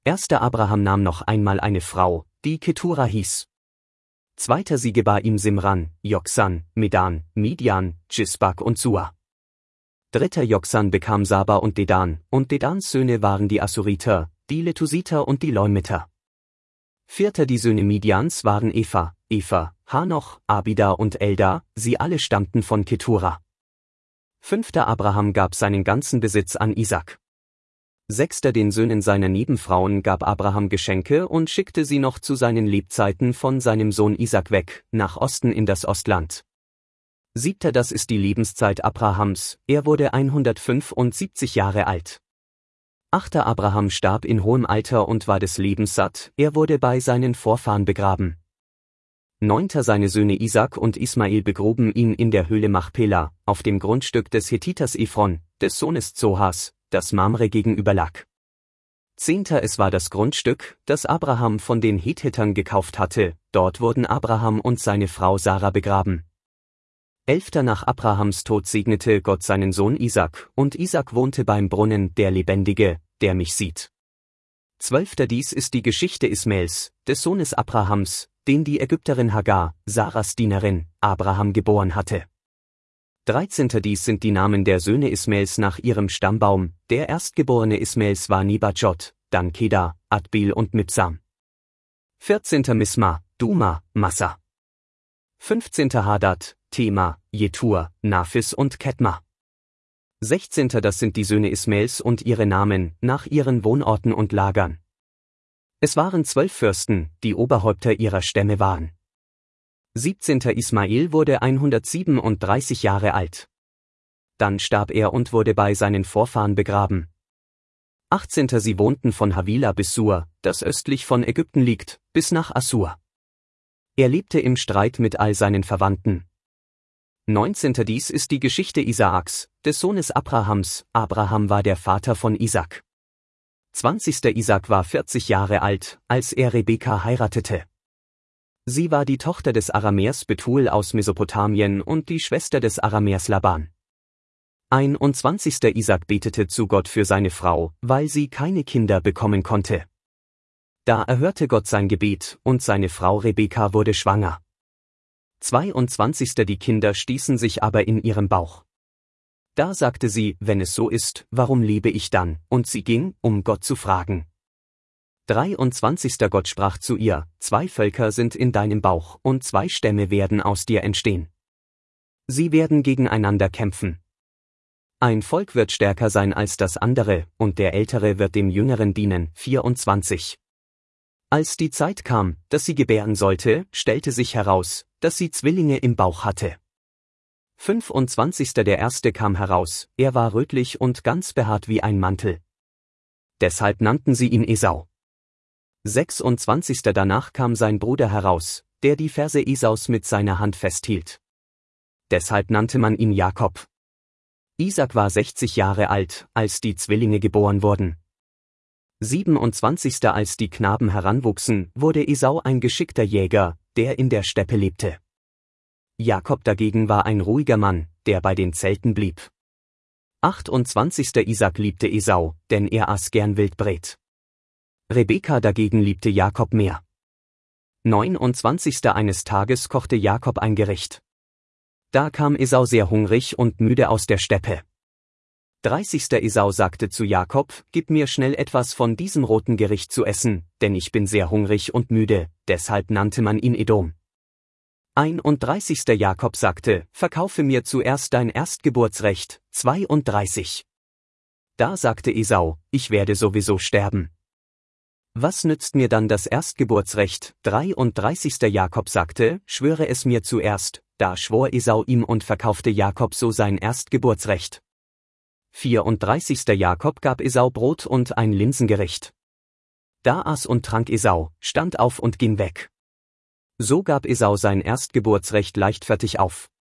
Erster Abraham nahm noch einmal eine Frau, die Ketura hieß. Zweiter sie gebar ihm Simran, Joksan, Medan, Midian, Jisbak und Sua. Dritter Joksan bekam Saba und Dedans Söhne waren die Assuriter, die Letusiter und die Leumiter. Vierter die Söhne Midians waren Epha, Hanoch, Abida und Elda, sie alle stammten von Ketura. Fünfter Abraham gab seinen ganzen Besitz an Isaak. Sechster den Söhnen seiner Nebenfrauen gab Abraham Geschenke und schickte sie noch zu seinen Lebzeiten von seinem Sohn Isaak weg, nach Osten in das Ostland. Siebter das ist die Lebenszeit Abrahams, er wurde 175 Jahre alt. Achter Abraham starb in hohem Alter und war des Lebens satt, er wurde bei seinen Vorfahren begraben. Neunter seine Söhne Isaak und Ismael begruben ihn in der Höhle Machpela, auf dem Grundstück des Hethiters Ephron, des Sohnes Zohas, das Mamre gegenüber lag. Zehnter es war das Grundstück, das Abraham von den Hethitern gekauft hatte, dort wurden Abraham und seine Frau Sarah begraben. Elfter nach Abrahams Tod segnete Gott seinen Sohn Isaak, und Isaak wohnte beim Brunnen, der Lebendige, der mich sieht. Zwölfter dies ist die Geschichte Ismaels, des Sohnes Abrahams, den die Ägypterin Hagar, Sarahs Dienerin, Abraham geboren hatte. 13. dies sind die Namen der Söhne Ismaels nach ihrem Stammbaum, der Erstgeborene Ismaels war Nibadjot, dann Kedar, Adbil und Mibsam. 14. Misma, Duma, Massa. 15. Hadad, Tema, Jetur, Naphis und Ketma. 16. das sind die Söhne Ismaels und ihre Namen, nach ihren Wohnorten und Lagern. Es waren 12 Fürsten, die Oberhäupter ihrer Stämme waren. 17. Ismael wurde 137 Jahre alt. Dann starb er und wurde bei seinen Vorfahren begraben. 18. sie wohnten von Havila bis Sur, das östlich von Ägypten liegt, bis nach Assur. Er lebte im Streit mit all seinen Verwandten. 19. dies ist die Geschichte Isaaks, des Sohnes Abrahams, Abraham war der Vater von Isaak. 20. Isaak war 40 Jahre alt, als er Rebekka heiratete. Sie war die Tochter des Aramäers Betuel aus Mesopotamien und die Schwester des Aramäers Laban. 21. Isaak betete zu Gott für seine Frau, weil sie keine Kinder bekommen konnte. Da erhörte Gott sein Gebet, und seine Frau Rebekka wurde schwanger. 22. die Kinder stießen sich aber in ihrem Bauch. Da sagte sie, wenn es so ist, warum lebe ich dann? Und sie ging, um Gott zu fragen. 23. Gott sprach zu ihr, 2 Völker sind in deinem Bauch, und 2 Stämme werden aus dir entstehen. Sie werden gegeneinander kämpfen. Ein Volk wird stärker sein als das andere, und der Ältere wird dem Jüngeren dienen. 24. Als die Zeit kam, dass sie gebären sollte, stellte sich heraus, dass sie Zwillinge im Bauch hatte. 25. Der Erste kam heraus, er war rötlich und ganz behaart wie ein Mantel. Deshalb nannten sie ihn Esau. 26. Danach kam sein Bruder heraus, der die Ferse Esaus mit seiner Hand festhielt. Deshalb nannte man ihn Jakob. Isaak war 60 Jahre alt, als die Zwillinge geboren wurden. 27. Als die Knaben heranwuchsen, wurde Esau ein geschickter Jäger, der in der Steppe lebte. Jakob dagegen war ein ruhiger Mann, der bei den Zelten blieb. 28. Isaak liebte Esau, denn er aß gern Wildbret. Rebekka dagegen liebte Jakob mehr. 29. Eines Tages kochte Jakob ein Gericht. Da kam Esau sehr hungrig und müde aus der Steppe. 30. Esau sagte zu Jakob, gib mir schnell etwas von diesem roten Gericht zu essen, denn ich bin sehr hungrig und müde, deshalb nannte man ihn Edom. 31. Jakob sagte, verkaufe mir zuerst dein Erstgeburtsrecht. 32. Da sagte Esau, ich werde sowieso sterben. Was nützt mir dann das Erstgeburtsrecht? 33. Jakob sagte, schwöre es mir zuerst. Da schwor Esau ihm und verkaufte Jakob so sein Erstgeburtsrecht. 34. Jakob gab Esau Brot und ein Linsengericht. Da aß und trank Esau, stand auf und ging weg. So gab Esau sein Erstgeburtsrecht leichtfertig auf.